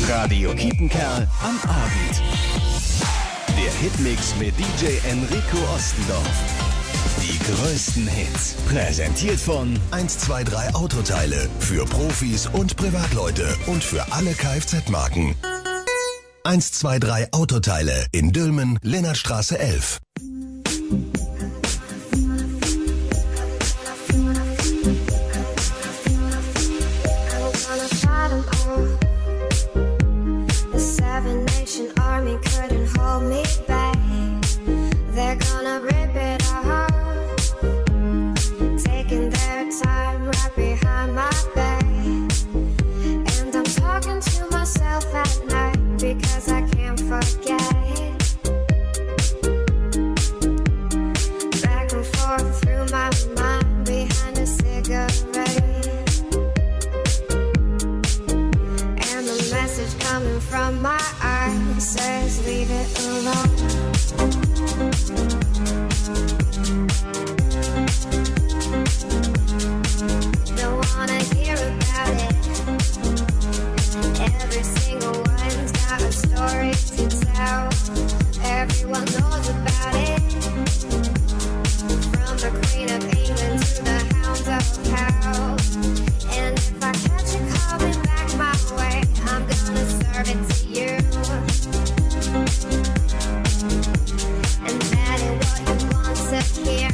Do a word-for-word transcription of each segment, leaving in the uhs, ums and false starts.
Radio Kiepenkerl am Abend. Der Hitmix mit D J Enrico Ostendorf. Die größten Hits. Präsentiert von eins zwei drei Autoteile. Für Profis und Privatleute und für alle Kfz-Marken. eins zwei drei Autoteile in Dülmen, Lennartstraße elf. Yeah.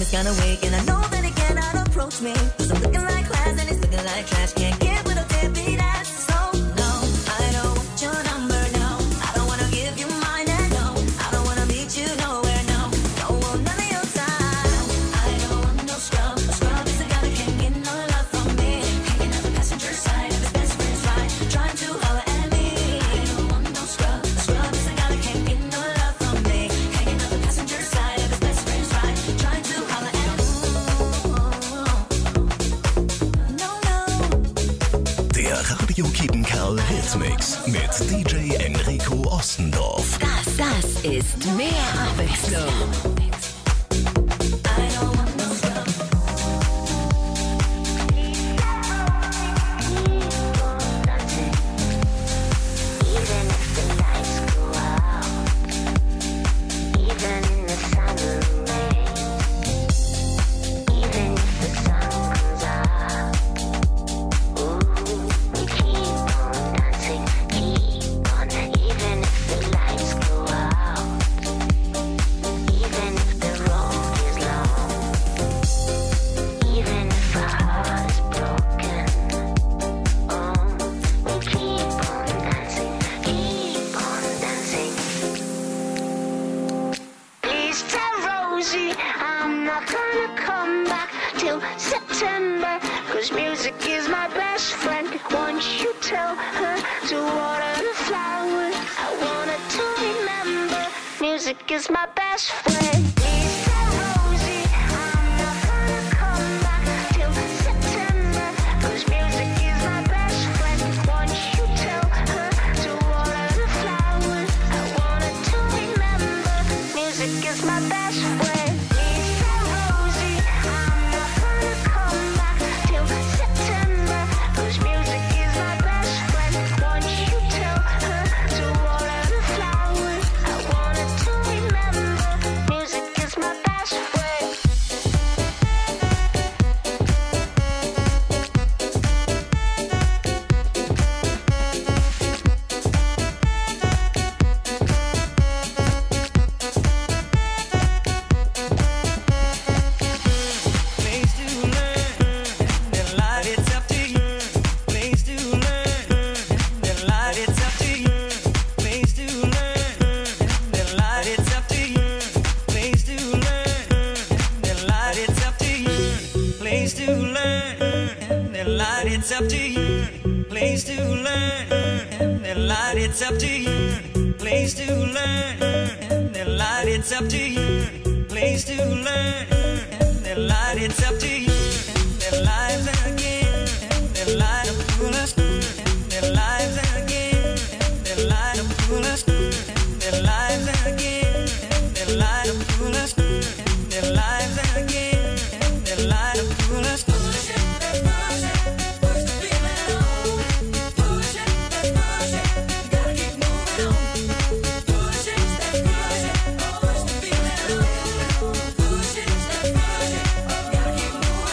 game is kinda weak, and I know that he cannot approach me. Cause I'm looking like class and he's looking like trash. Can't get with a deadbeat ass. So no, I don't want your number, no. I don't wanna give you mine, and no, I don't wanna meet you nowhere, no. Don't want none of your time. I don't want no scrub. A scrub is a guy that can't get no love from me. Hanging out the passenger side of his best friend's ride, trying to holler at me. I don't want no scrub. A scrub is a guy that can't get no love from me. Hanging out the passenger side of his best friend's ride, trying to holler at me. No, no. Der Radio Kiepenkerl Hitmix mit D J Enrico Ostendorf. Das, das ist mehr Abwechslung. I don't want no scrub. Even if the lights go out, even in the summer rain, even if the sun comes out, ooh, we keep on dancing, keep on. Even if the lights go out, even if the road is long, even if our heart is broken, oh, we keep on dancing, keep on dancing. Please tell Rosie I'm not gonna come back till September, cause music is my best friend. Won't you tell her to water the flowers? I want her to remember music is my best friend. Please tell Rosie I'm not gonna come back till September, cause music is my best friend. Won't you tell her to water the flowers? I want her to remember music is my best friend. Please tell Rosie I'm not gonna come back till September, cause music is my best friend. Won't you tell her to water the flowers? I want her to remember music is my best friend. Place to learn, then light, it's up to you. Place to learn, then light, it's up to you. Place to learn, then light, it's up to you. Place to learn, then light, it's up to you. Place to learn, then light, it's up to you. Place to learn, then light, it's up to you. Place to learn, then light, it's up to you. Place to learn, then light, it's up to you. Then lives again, then light up cool us. Then lives again, then light up cool us. Then lives again, then light up cool us. Then lives again, then light up cool us. Push it, let's push it, push the feeling on. Push it, let's push it, gotta keep moving on. Push it, let's push it, push the feeling on. Push it, let's push it, gotta keep moving on.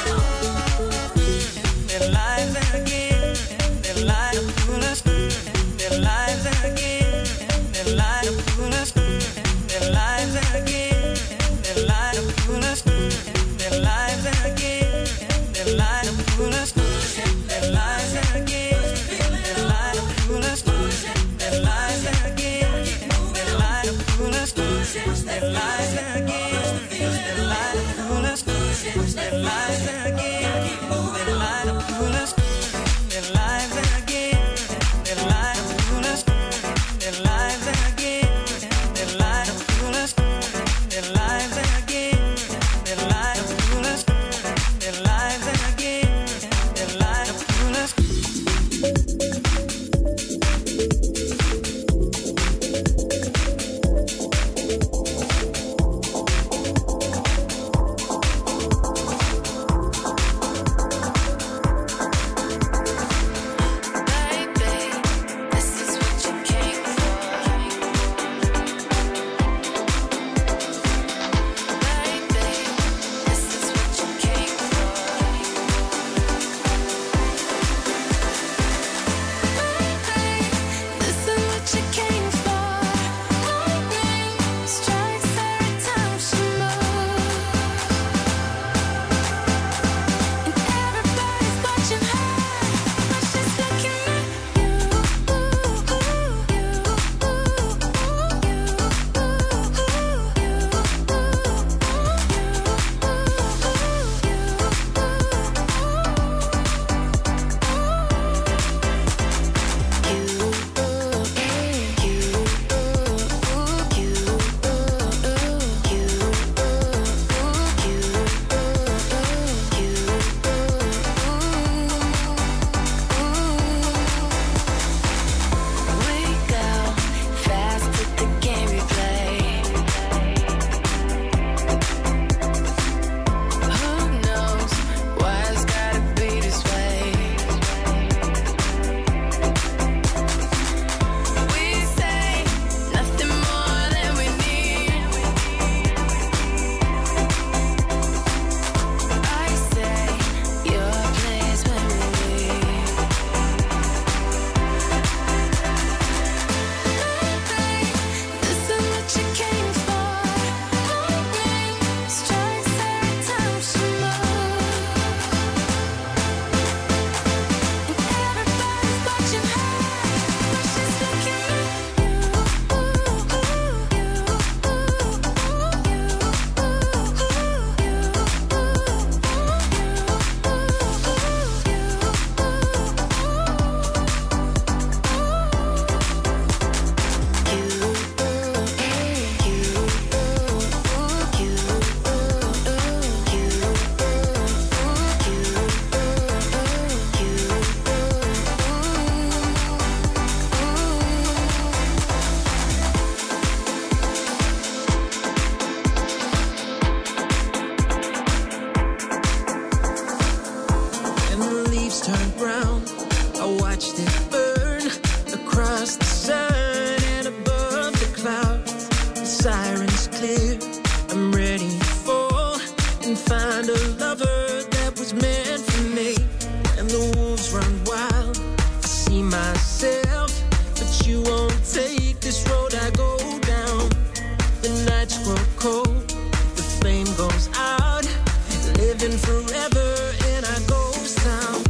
turned round. I watched it burn across the sun and above the clouds. The sirens clear. I'm ready to fall and find a lover that was meant for me. And the wolves run wild. I see myself, but you won't take this road I go down. The nights grow cold, the flame goes out, living forever in our ghost town.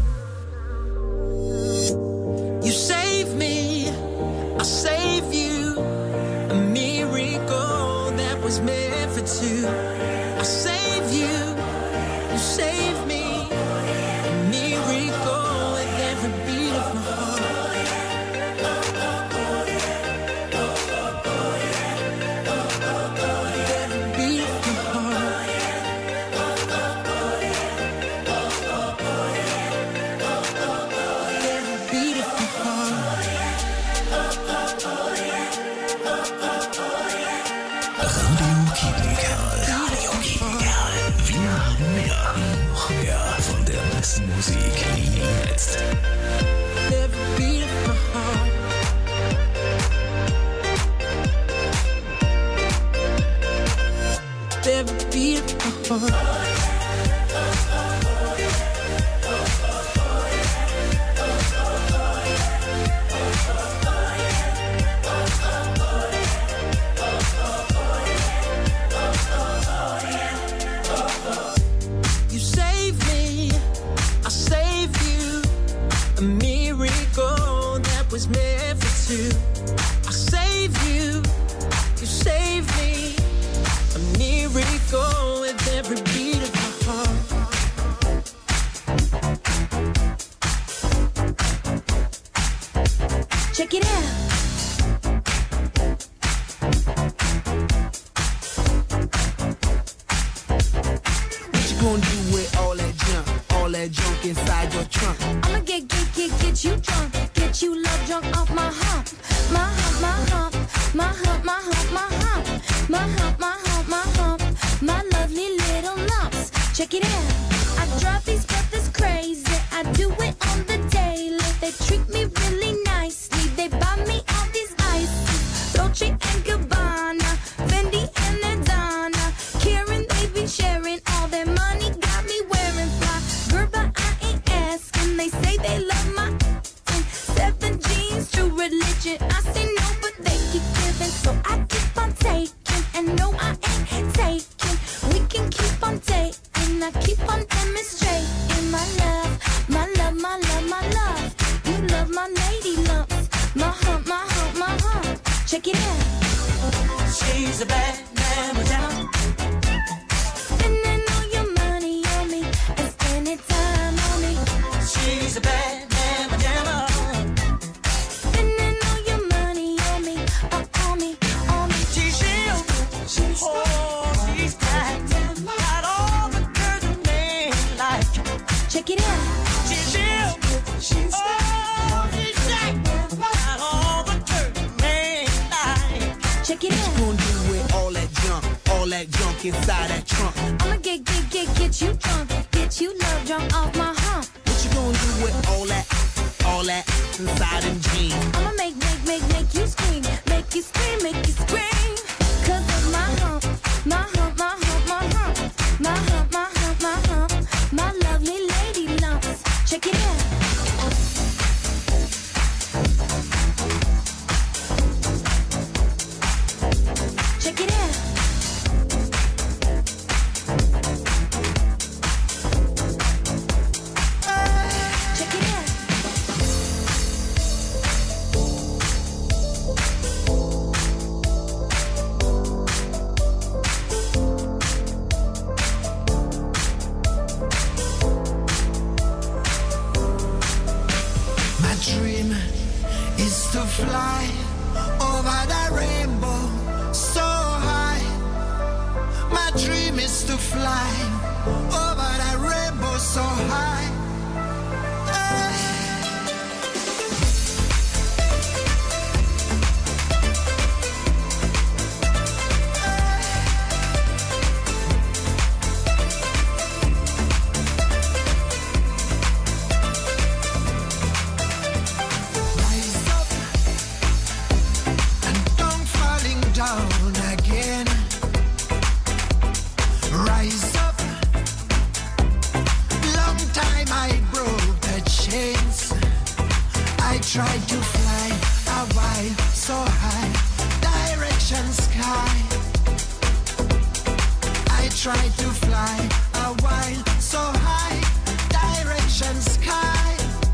You save me, I'll save you. A miracle that was meant for two. I'll save you, you save me. A miracle with every beat of my heart. Every beat of my heart. Every beat of my heart. Radio Kiepenkerl. Radio Kiepenkerl. Wir haben mehr. Noch mehr von der besten Musik jetzt. Every beat of my heart. Every beat of my heart. You save me, I save you. A miracle that was meant for two. I save you, you save me. A miracle with every beat of my heart. Check it out. What you gonna do with all that junk, all that junk inside your trunk? I'ma get, get, get, get you drunk. Get you love drunk off my hump. My hump, my hump. My hump, my hump, my hump. My hump, my hump, my hump. My lovely little lumps. Check it out. I drive these brothers crazy. I do it on the daily. They treat me really nicely. They buy me all these ices. Dolce and Gabbana. Fendi and Adana. Karen, they be sharing all their money. Got me wearing fly. Girl, but I ain't asking. They say they love my seven jeans, true religion. I say no, but they keep giving, so I keep on taking. And no, I ain't taking. We can keep on dating. I keep on demonstrating my love, my love, my love, my love. You love my lady lumps, my hump, my hump, my hump. Check it out. She's a bad man with down. Spending all your money on me and spending time on me. She's a bad man with down. Spending all your money on me, uh, on me, on me. She's ill. She's oh, she's tight. Got all the girls a man like. Check it out. She's ill. She's oh, she's tight. Got all the girls a man like. Check it out. Gonna do with all that junk, all that junk inside that trunk. I'ma get, get, get, get you drunk. Get you love drunk off my hump. What you gonna do with all that, all that inside them jeans? I'ma make, make, make, make you scream. Make you scream, make you scream. Cause of my hump. My hump, my hump, my hump. My hump, my hump, my hump. My lovely lady lumps. Check it out. Check it out. Check it out. My dream is to fly over the rainbow so high. My dream is to fly over the rainbow so high. tried to fly a while so high, direction sky. I tried to fly a while so high, direction sky.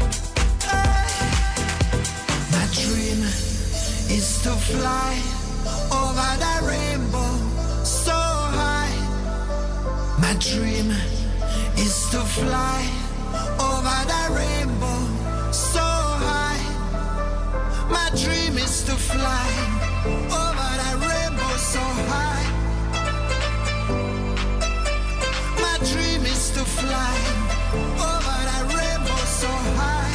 My dream is to fly over the rainbow so high. My dream is to fly over the rainbow so high. My dream is to fly over the rainbow so high. My dream is to fly over the rainbow so high.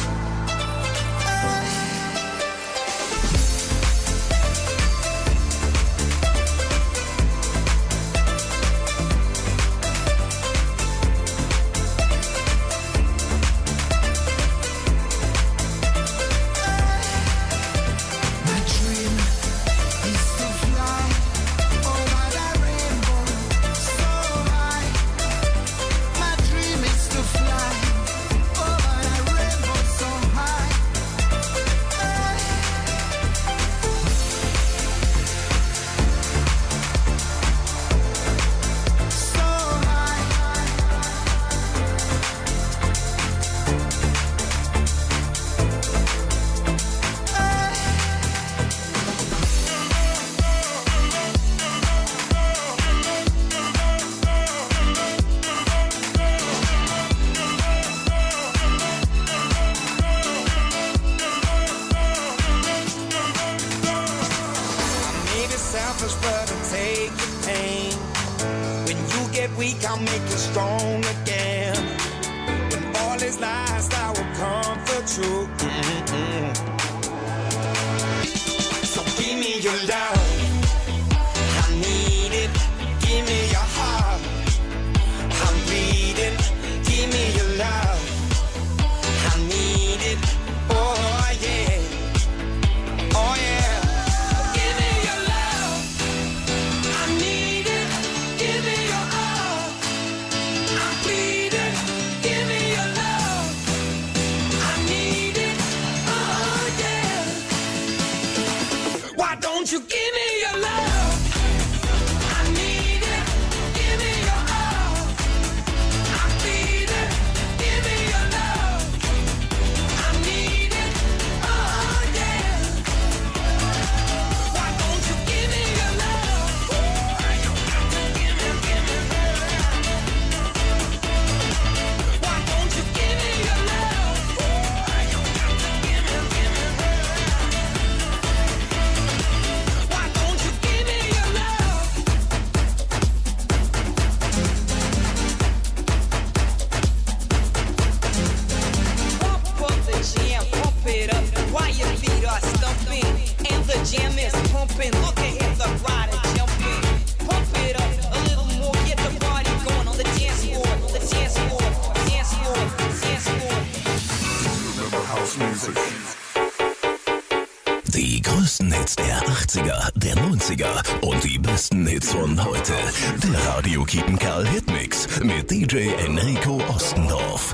Die größten Hits der achtziger, der neunziger und die besten Hits von heute. Der Radio Kiepenkerl Hitmix mit D J Enrico Ostendorf.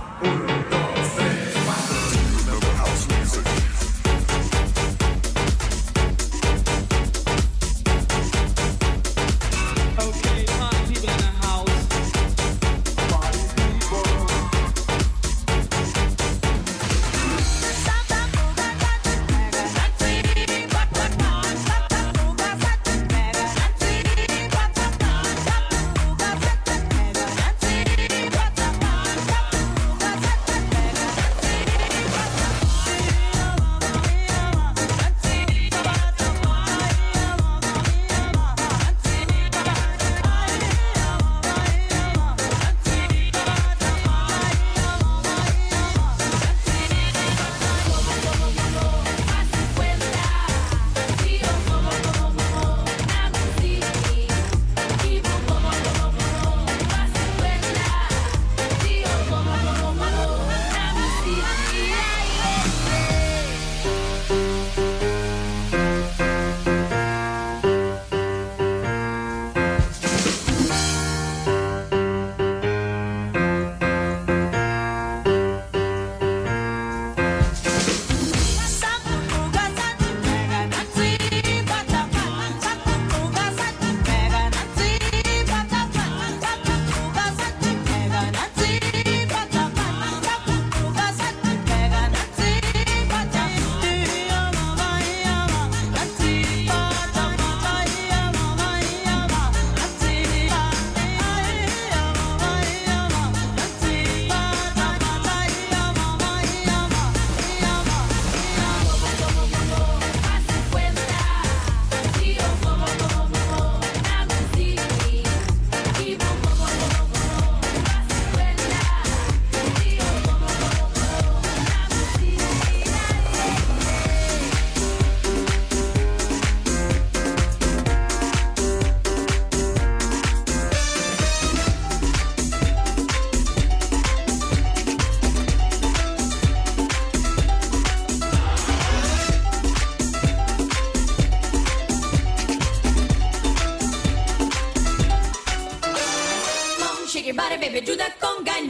Got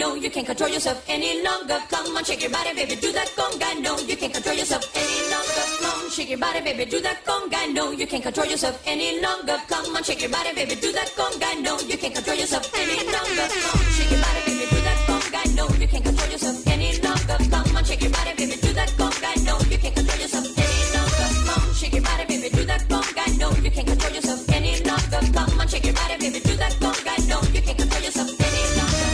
No, you can't control yourself any longer. Come on, shake your body, baby, do that conga. No, you can't control yourself any longer. Come on, shake your body, baby, do that conga. No, you can't control yourself any longer. Come on, shake your body, baby, do that conga. No, you can't control yourself any longer. Come on, shake your body, baby, do that conga. No, you can't control yourself any longer. Come on, shake your body, baby, do that conga. No, you can't control yourself any longer. Come on, shake your body, baby, do that conga. No, you can't control yourself any longer. Come on, shake your body, baby, do that conga. No, you can't control yourself any longer.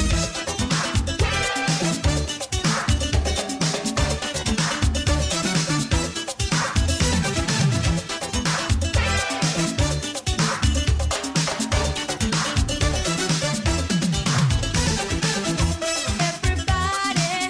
Everybody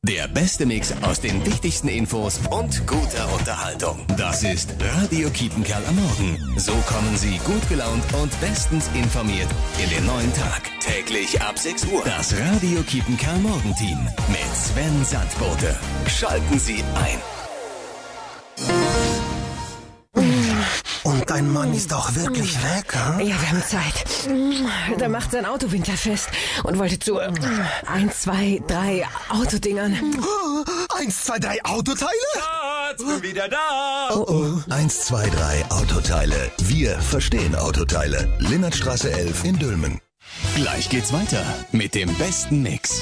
Der beste Mix aus den wichtigsten Infos und guter Unterhaltung. Das ist Radio Kiepenkerl am Morgen. So kommen Sie gut gelaunt und bestens informiert in den neuen Tag. Täglich ab sechs Uhr. Das Radio Kiepenkerl Morgenteam mit Sven Sandbote. Schalten Sie ein. Und dein Mann ist auch wirklich weg, hm? Ja, wir haben Zeit. Der macht sein Auto winterfest und wollte zu äh, eins, zwei, drei Autodingern. Eins, zwei, drei Autoteile? Schatz, bin wieder da. Oh oh. eins, zwei, drei Autoteile. Wir verstehen Autoteile. Linnertstraße elf in Dülmen. Gleich geht's weiter mit dem besten Mix.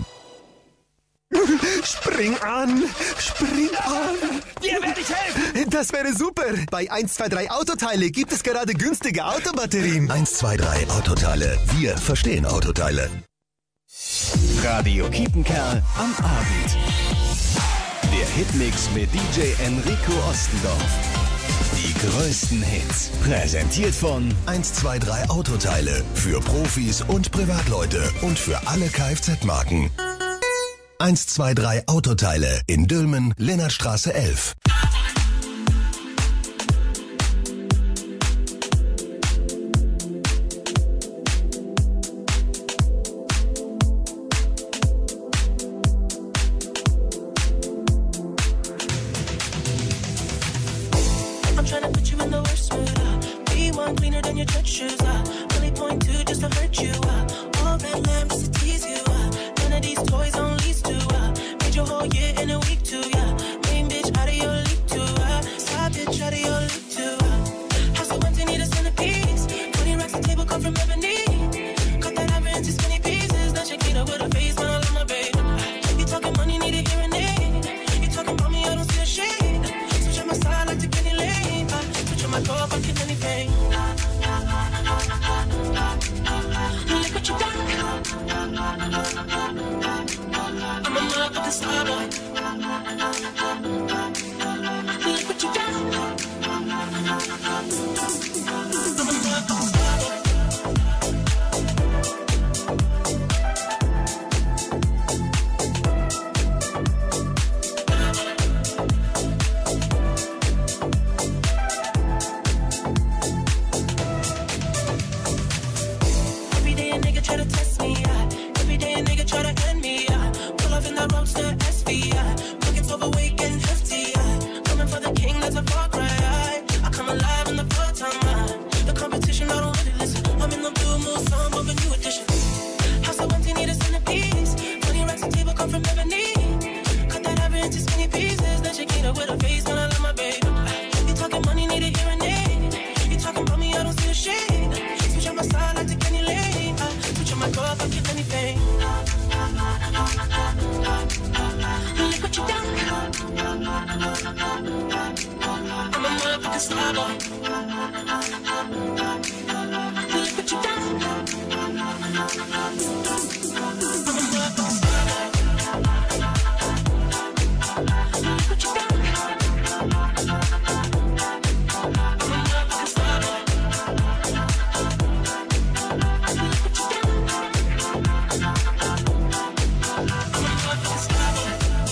Spring an! Spring an! Dir werde ich helfen. Das wäre super! Bei eins, zwei, drei Autoteile gibt es gerade günstige Autobatterien. eins, zwei, drei Autoteile. Wir verstehen Autoteile. Radio Kiepenkerl am Abend. Der Hitmix mit D J Enrico Ostendorf. Die größten Hits. Präsentiert von eins, zwei, drei Autoteile. Für Profis und Privatleute und für alle Kfz-Marken. eins, zwei, drei Autoteile in Dülmen, Linnertstraße elf. I'm trying to put you in the worst mood. Uh. Be one cleaner than your church shoes. Uh. Really point two just to hurt you. Uh. All that lamb just to tease you. Uh. None of these toys on lease to. Uh. Made your whole year in a week too. Yeah. Main bitch out of your league too. Uh. Side bitch out of your league too. Uh. House so empty, need a centerpiece. Twenty racks of table come from ebony. Cut that ivory into skinny pieces. Now Shakira with a face, man, I love my baby. Uh. You talking money, need a hearing aid. You talking about me, I don't see a shade. Switch on my side like to Kenny Lane. Uh. Switch on my car, I can anything. Look what you done. I'm a motherfucking star boy. Look what you done. I'm a motherfucking star boy. Every day a nigga try to test me, yeah. Every day a nigga try to end me, yeah. Pull off in that roadster S V, yeah. Pockets overweight and hefty, yeah. Coming for the king, that's a far cry, yeah. I come alive in the part time, yeah. The competition, I don't really listen. I'm in the blue moon, song of a new edition. House so empty, need a centerpiece. Twenty racks of table come from ebony. Cut that ivory into skinny pieces. Then Shakira with a face, man, I love my baby. You talking money, need a hearing aid. You talking about me, I don't see a shade. Switch on my side like to Kenny Lane. Uh, switch on my car, if I get anything. Look what you done. I'm a motherfucking star boy. Look what you done. I'm a motherfucking star boy. Look what you done. I'm a motherfucking star boy. Look what you done. I'm a motherfucking star boy.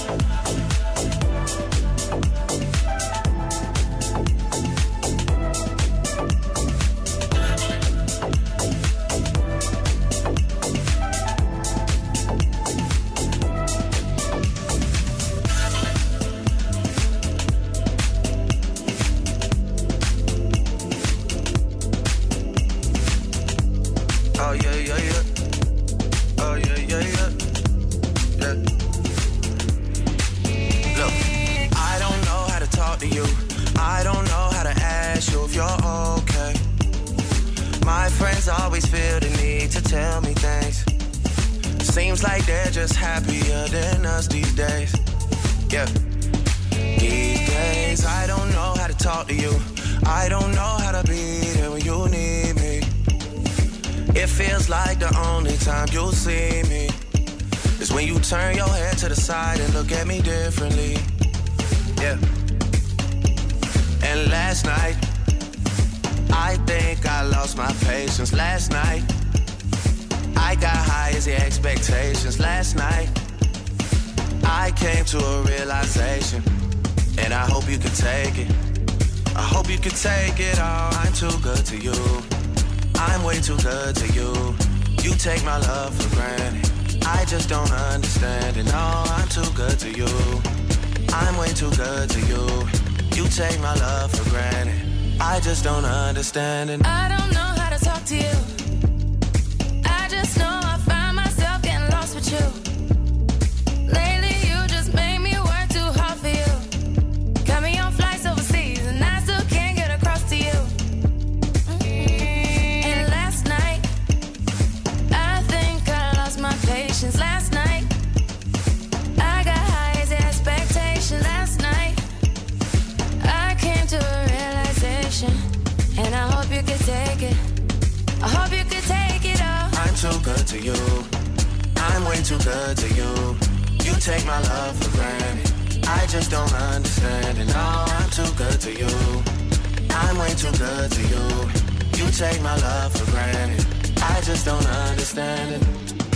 Oh yeah, yeah, yeah. Oh yeah, yeah, yeah. Yeah. Look, I don't know how to talk to you. I don't know how to ask you if you're okay. My friends always feel the need to tell me things. Seems like they're just happier than us these days. Yeah. These days, I don't know how to talk to you. I don't know how to be there when you need me. It feels like the only time you'll see me is when you turn your head to the side and look at me differently. Yeah. And last night, I think I lost my patience. Last night, I got high as the expectations. Last night, I came to a realization, and I hope you can take it. I hope you can take it all. I'm too good to you. I'm way too good to you. You take my love for granted. I just don't understand it. No, I'm too good to you. I'm way too good to you. You take my love for granted. I just don't understand it. I don't know how to talk to you. I just know I find myself getting lost with you. Lately you just made me work too hard for you. Got me on flights overseas and I still can't get across to you. And last night, I think I lost my patience. Last night, I got high as expectation. Last night, I came to a realization, and I hope you could take it. I hope you could take it all. I'm too good to you. I'm way too good to you. You take my love for granted. I just don't understand it. No, I'm too good to you. I'm way too good to you. You take my love for granted. I just don't understand it.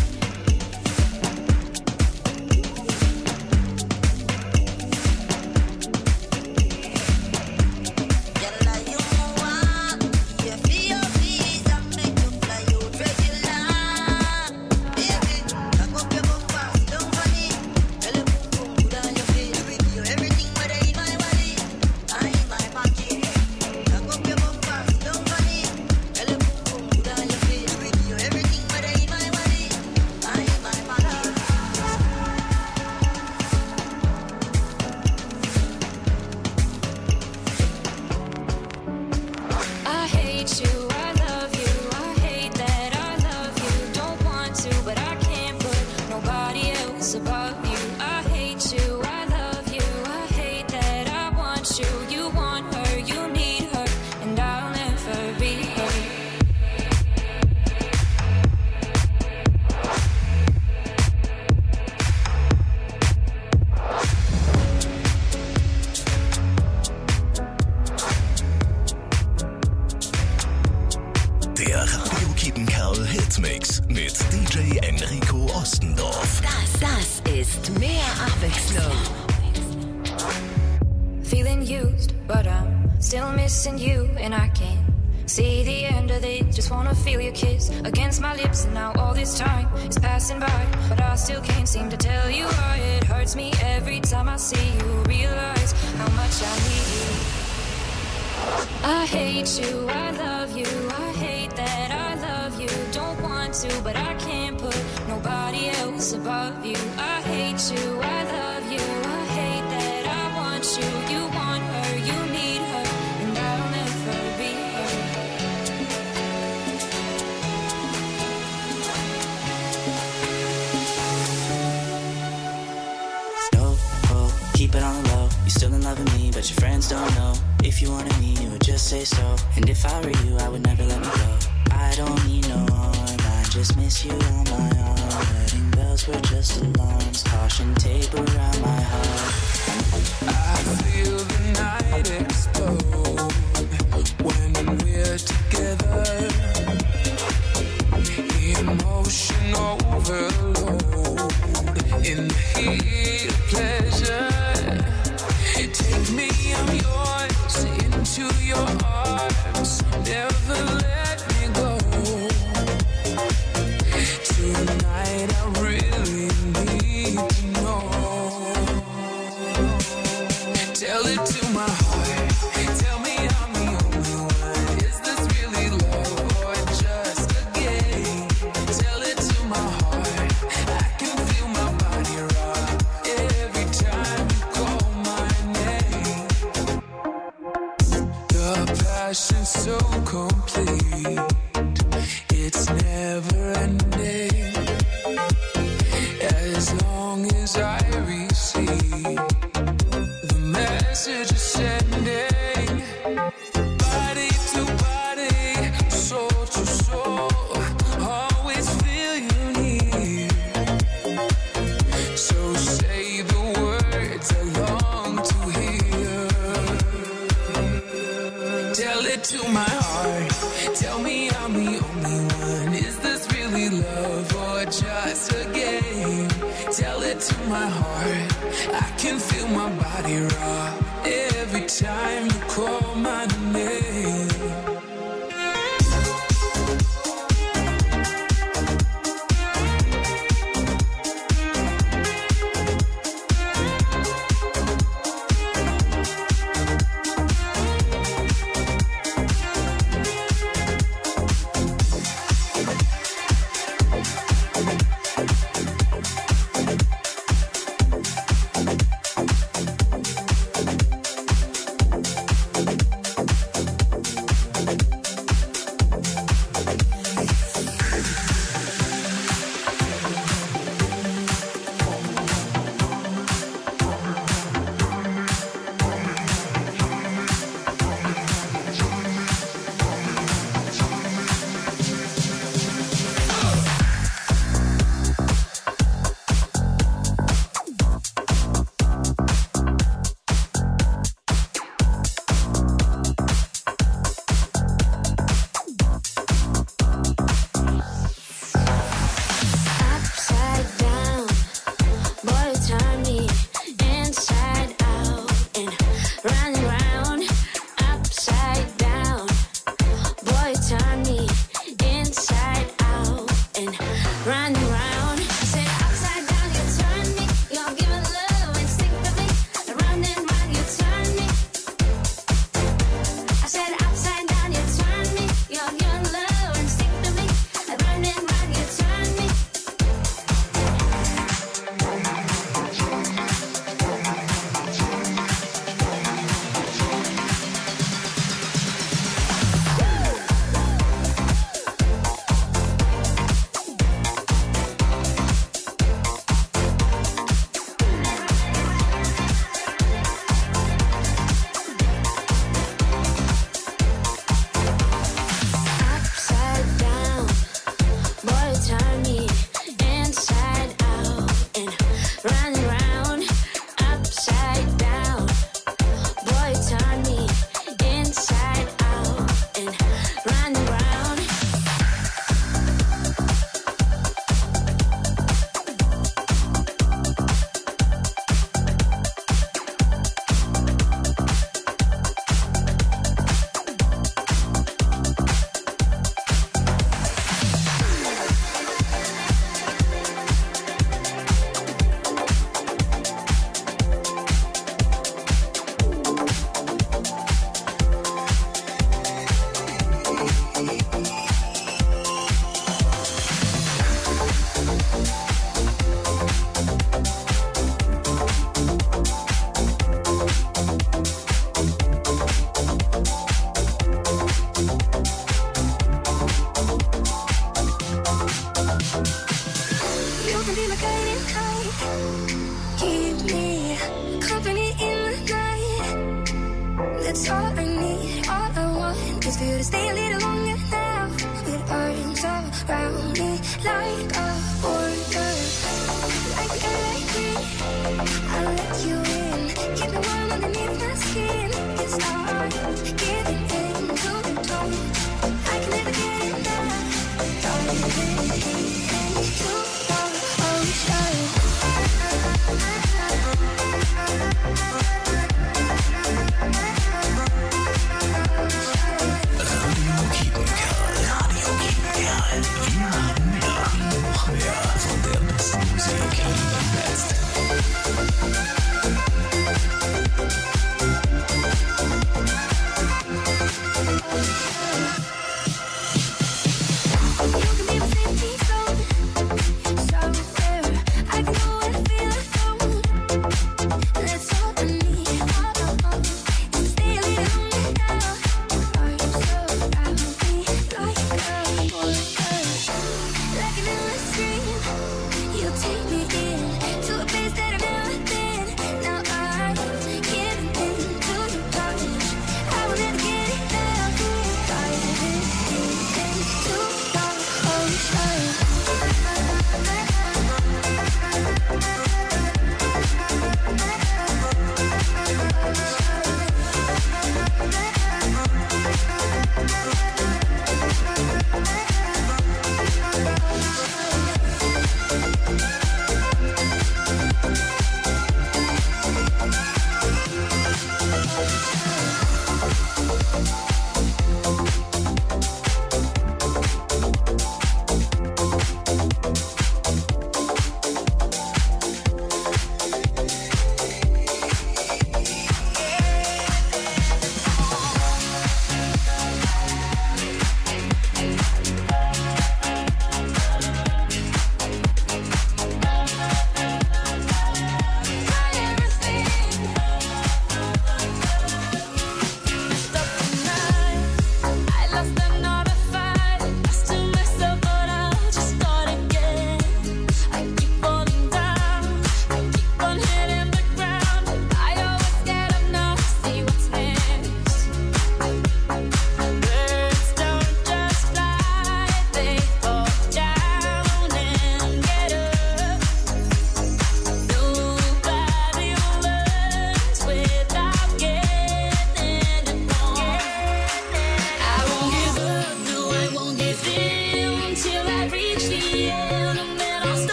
Hitmix mit D J Enrico Ostendorf. Das, das ist mehr Abwechslung. Feeling used, but I'm still missing you, and I can't see the end of this. Just wanna feel your kiss against my lips, and now all this time is passing by, but I still can't seem to tell you why. It hurts me every time I see you. Realize how much I need you. I hate you, I love you, I hate that I love you. Don't want to, but I can't put nobody else above you. I hate you, I love you, I hate that I want you. You want her, you need her, and I'll never be her. No, oh, keep it on the low. You still in love with me, but your friends don't know. If you wanted me, you would just say so. And if I were you, I would never let me go. I don't need no harm, I just miss you on my arm. Wedding bells were just alarms, caution tape around my heart. I feel the night explode when we're together. Emotion overload in the heat of pleasure. Take me, I'm yours, into your arms. Never let me go. Tonight I really need to know. Tell it to my heart. Tell me I'm the only one. Is this really love or just a game? Tell it to my heart. I can feel my body rock every time you call my name. The passion tell it to my heart. I can feel my body rock every time you call my name.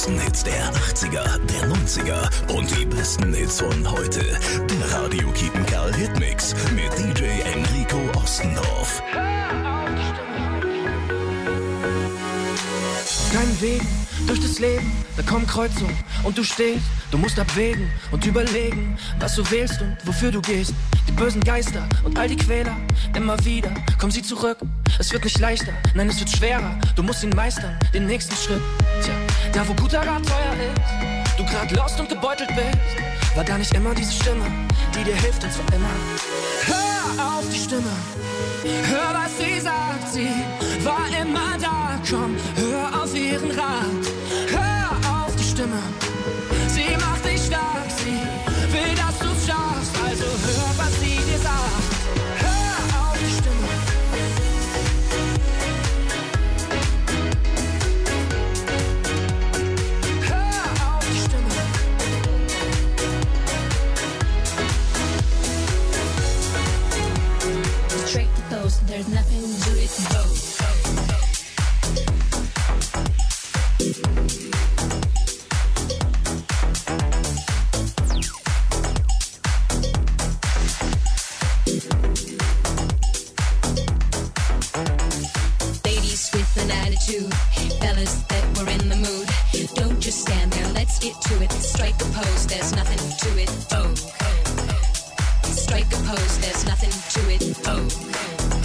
größten Hits der achtziger, der neunziger und die besten Hits von heute. Der Radio Kiepenkerl Hitmix mit D J Enrico Ostendorf. Deinen Weg durch das Leben, da kommen Kreuzungen und du stehst. Du musst abwägen und überlegen, was du wählst und wofür du gehst. Die bösen Geister und all die Quäler, immer wieder kommen sie zurück. Es wird nicht leichter, nein, es wird schwerer. Du musst ihn meistern, den nächsten Schritt. Tja, da wo guter Rat teuer ist, du grad lost und gebeutelt bist, war da nicht immer diese Stimme, die dir hilft und zwar immer. Hör auf die Stimme, hör was sie sagt, sie war immer da. Komm, hör auf ihren Rat, hör auf die Stimme, sie macht dich stark, sie will, dass du's schaffst, also hör, was sie dir sagt. Hör auf die Stimme. Hör auf die Stimme. Straight to those, there's nothing to it, no. Fellas that were in the mood, don't just stand there, let's get to it. Strike a pose, there's nothing to it. Oh, strike a pose, there's nothing to it. Oh.